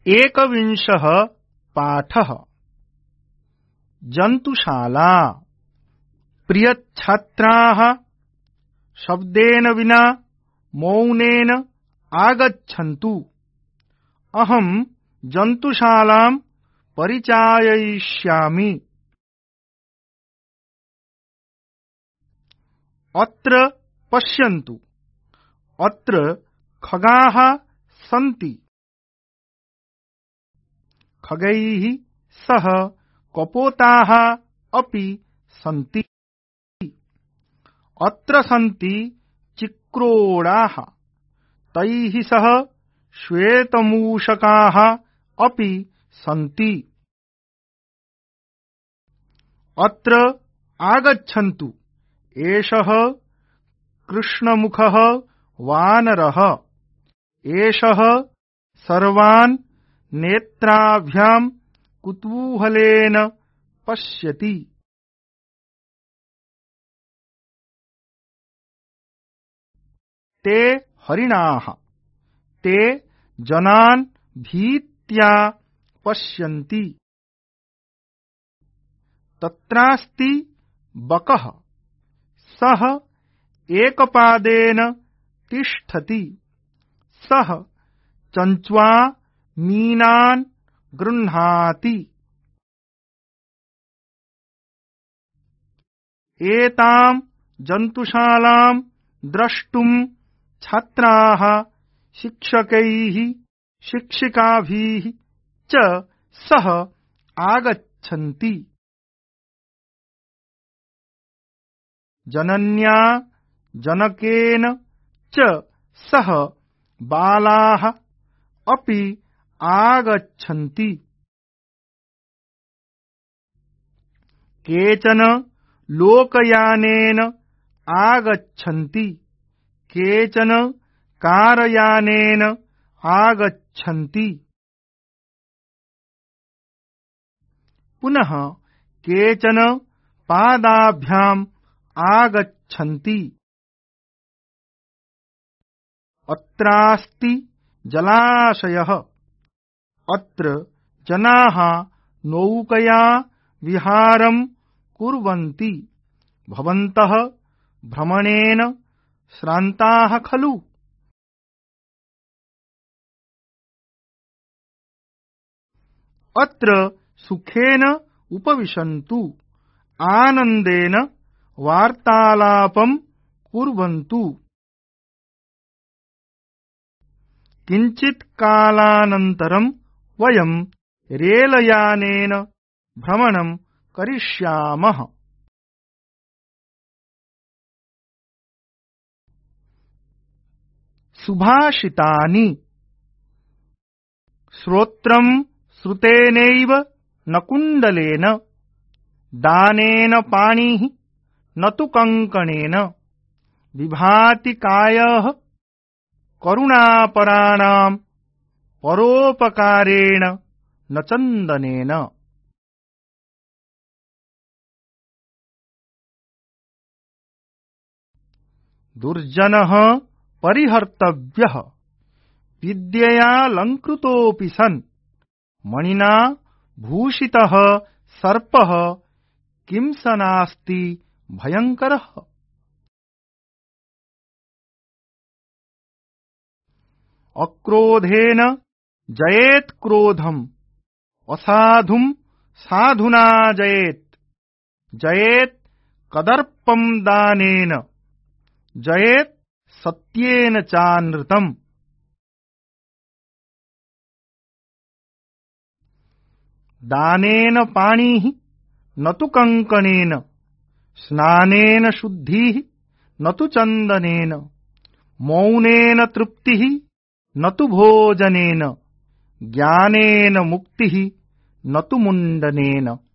एकविंशः पाठः। जन्तुशाला। प्रियच्छात्राः, शब्देन विना मौनेन आगच्छन्तु। अहं जन्तुशालां परिचाययिष्यामि। अत्र पश्यन्तु, अत्र खगाः सन्ति। खगैः सह कपोताः अपि सन्ति। अत्र सन्ति चिक्रोडाः, तैः सह श्वेतमूषकाः अपि सन्ति। अत्र आगच्छन्तु, एषः कृष्णमुखः वानरः। एषः सर्वान् नेत्राभ्यां कुतूहलेन पश्यति। ते हरिणाः, ते जनान् भीत्या पश्यन्ति। तत्रास्ति बकः, सः एकपादेन तिष्ठति। सः चञ्च्वा मीनान् गृह्णाति। एतां जन्तुशालां द्रष्टुं छात्राः शिक्षकैः शिक्षिकाभिः च सह आगच्छन्ति। जनन्या जनकेन च सह बालाः अपि आगच्छन्ति। केचन लोकयानेन आगच्छन्ति, केचन कारयानेन आगच्छन्ति। पुनः केचन पादाभ्याम् आगच्छन्ति। अत्रास्ति जलाशयः। अत्र जनाः नौकया विहारं कुर्वन्ति। भवन्तः भ्रमणेन श्रान्ताः खलु? अत्र सुखेन उपविशन्तु, आनन्देन वार्तालापं कुर्वन्तु। किञ्चित् कालानन्तरं वयं रेलयानेन भ्रमणं करिष्यामः। सुभाषितानि। श्रोत्रं श्रुतेनैव न कुण्डलेन, दानेन पाणिः न तु कङ्कणेन, विभाति कायः करुणापराणां परोपकारेण न चन्दनेन। दुर्जनः परिहर्तव्यः, विद्ययालङ्कृतोऽपि सन्, मणिना भूषितः सर्पः किं स नास्ति भयङ्करः। अक्रोधेन जयेत् क्रोधम्, असाधुं साधुना जयेत्। जयेत् कदर्पं दानेन, जयेत् सत्येन चानृतम्। दानेन पाणिः न तु कङ्कणेन, स्नानेन शुद्धिः न तु चन्दनेन, मौनेन तृप्तिः न तु भोजनेन, ज्ञानेन मुक्तिः न तु मुण्डनेन।